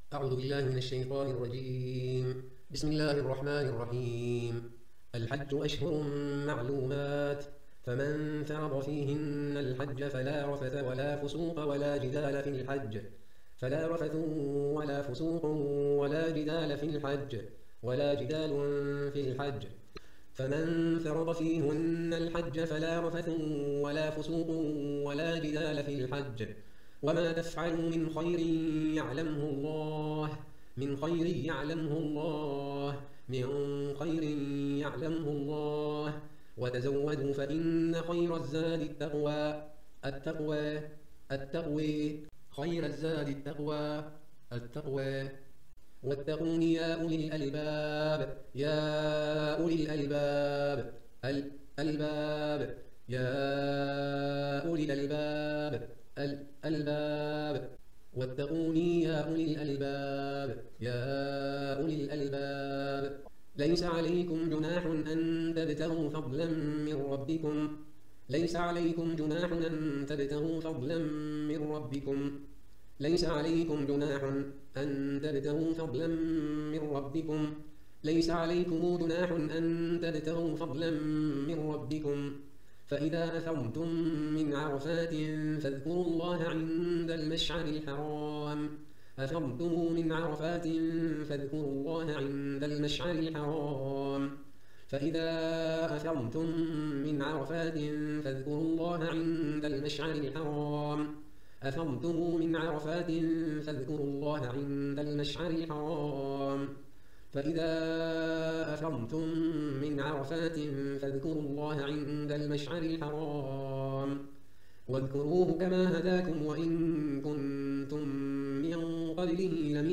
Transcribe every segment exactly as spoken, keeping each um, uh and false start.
أعوذ بالله من الشيطان الرجيم. بسم الله الرحمن الرحيم. الحج أشهر معلومات، فمن فرض فيهن الحج فلا رفث ولا فسوق ولا جدال في الحج فلا رفث ولا فسوق ولا جدال في الحج ولا جدال في الحج فمن فرض فيهن الحج فلا رفث ولا فسوق ولا جدال في الحج وما تفعلوا من خير يعلمه الله من خير يعلمه الله من خير يعلمه الله وتزودوا فإن خير الزاد التقوى التقوى التقوى خير الزاد التقوى التقوى واتقون يا أولي الألباب يا أولي الألباب الألباب يا أولي الألباب الألباب واتقوني يا أولي الألباب يا أولي الألباب ليس عليكم جناح أن تبتغوا فضلا من ربكم ليس عليكم جناح أن تبتغوا فضلا من ربكم ليس عليكم جناح أن تبتغوا فضلا من ربكم ليس عليكم جناح أن تبتغوا فضلا من ربكم فإذا أفضتم من عرفات فاذكروا الله عند المشعر الحرام أفضتم من عرفات فاذكروا الله عند المشعر الحرام فإذا أفضتم من عرفات فاذكروا الله عند المشعر الحرام أفضتم من عرفات فاذكروا الله عند المشعر الحرام فإذا أفضتم من عرفات فاذكروا الله عند المشعر الحرام واذكروه كما هداكم وإن كنتم من قبله لمن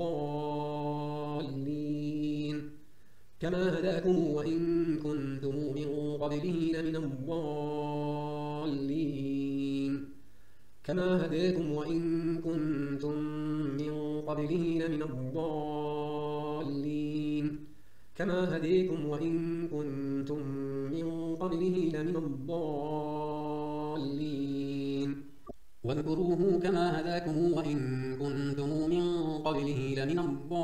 الضالين كما هداكم وإن كنتم من قبله لمن الضالين كما هداكم وإن كنتم من قبله لمن الضالين كما هديكم وإن كنتم من قبله لمن الضالين واذكروه كما هداكم وإن كنتم من قبله لمن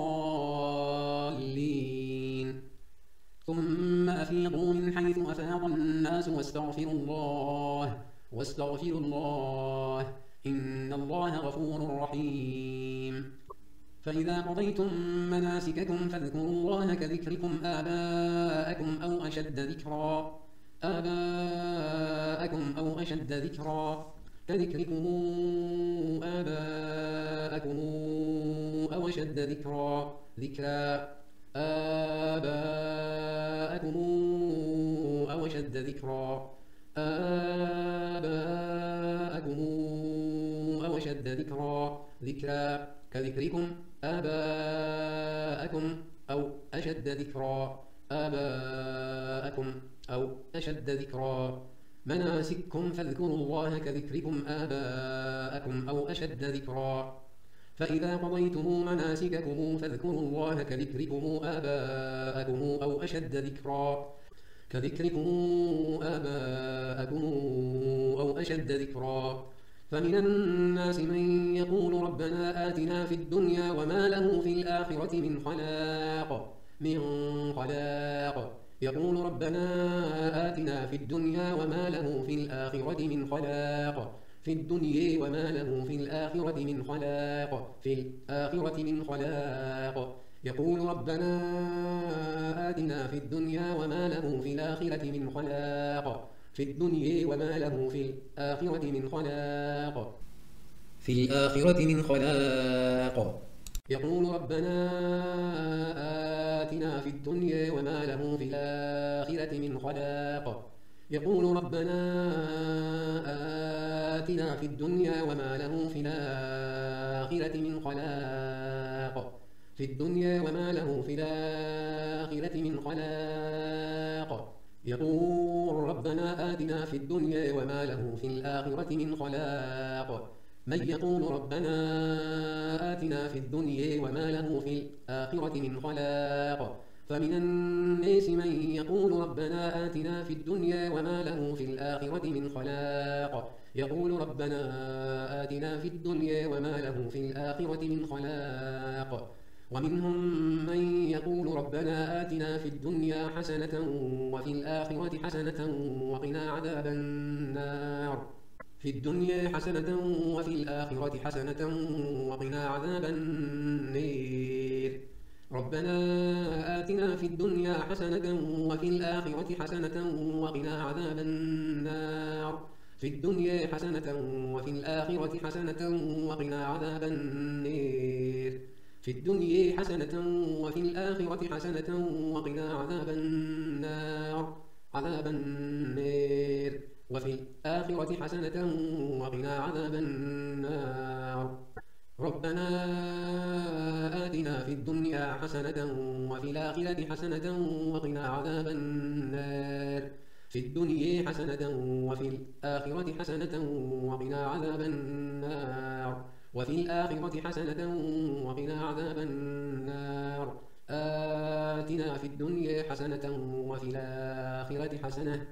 الضالين ثم أفيضوا من حيث أفاض الناس واستغفروا الله واستغفروا الله إن الله غفور رحيم فإذا قضيتم مناسككم فاذكروا الله كذكركم آباءكم أو أشد ذكرا آباءكم أو أشد ذكرا كذكركم آباءكم أو أشد ذكرا ذكرا آباءكم أو أشد ذكرا آباءكم أو أشد ذكرا ذكرا كذكركم آباءكم أو أشد ذكرا آباءكم أو أشد ذكرا مناسككم فاذكروا الله كذكركم آباءكم أو أشد ذكرا فإذا قضيتم مناسككم فاذكروا الله كذكركم آباءكم أو أشد ذكرا كذكركم آباءكم أو أشد ذكرا فمن الناس من يقول ربنا آتنا في الدنيا وما له في الآخرة من خلاق من خلاق يقول ربنا آتنا في الدنيا وما له في الآخرة من خلاق في الدنيا وما له في الآخرة من خلاق في الآخرة من خلاق يقول ربنا آتنا في الدنيا وما له في الآخرة من خلاق في الدنيا وما له في الآخرة من خلاق في الآخرة من خلاق يقول ربنا آتنا في الدنيا وما له في الآخرة من خلاق يقول ربنا آتنا في الدنيا وما له في الآخرة من خلاق في الدنيا وما له في الآخرة من خلاق يقول ربنا آتنا في الدنيا وما له في الآخرة من خلاق من يقول ربنا آتنا في الدنيا وما له في الآخرة من خلاق فمن الناس من يقول ربنا آتنا في الدنيا وما له في الآخرة من خلاق يقول ربنا آتنا في الدنيا وما له في الآخرة من خلاق ومنهم من يقول ربنا آتنا في الدنيا حسنة وفي الآخرة حسنة وقنا عذاب النار في الدنيا حسنة وفي الآخرة حسنة وقنا عذاب النار ربنا آتنا في الدنيا حسنة وفي الآخرة حسنة وقنا عذاب النار في الدنيا حسنة وفي الآخرة حسنة وقنا عذاب النار في الدنيا حسنة وفي الآخرة حسنة وقنا عذاب النار عذاب النار وفي الآخرة حسنة وقنا عذاب النار ربنا آتنا في الدنيا حسنة وفي الآخرة حسنة وقنا عذاب النار في الدنيا حسنة وفي الآخرة حسنة وقنا عذاب النار وفي الآخرة حسنة وقنا عذاب النار آتنا في الدنيا حسنة وفي الآخرة حسنة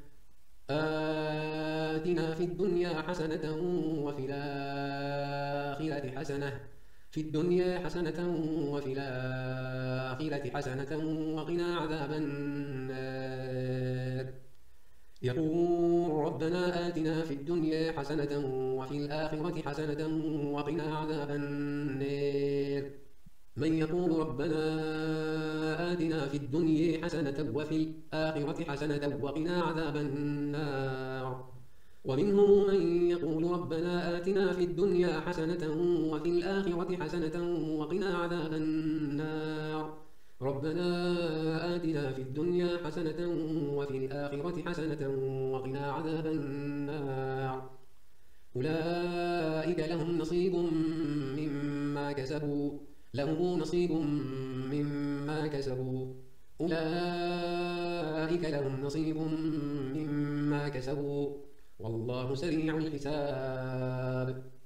آتنا في الدنيا حسنة وفي الآخرة حسنة في الدنيا حسنة وفي الآخرة حسنة وقنا عذاب النار يقول ربنا آتنا في الدنيا حسنة وفي الآخرة حسنة وقنا عذاب النار من يقول ربنا آتنا في الدنيا حسنة وفي الآخرة حسنة وقنا عذاب النار ومنهم من يقول ربنا آتنا في الدنيا حسنة وفي الآخرة حسنة وقنا عذاب النار ربنا آتنا في الدنيا حسنة وفي الآخرة حسنة وقنا عذاب النار أولئك لهم نصيب مما كسبوا لهم نصيب مما كسبوا أولئك لهم نصيب مما كسبوا والله سريع الحساب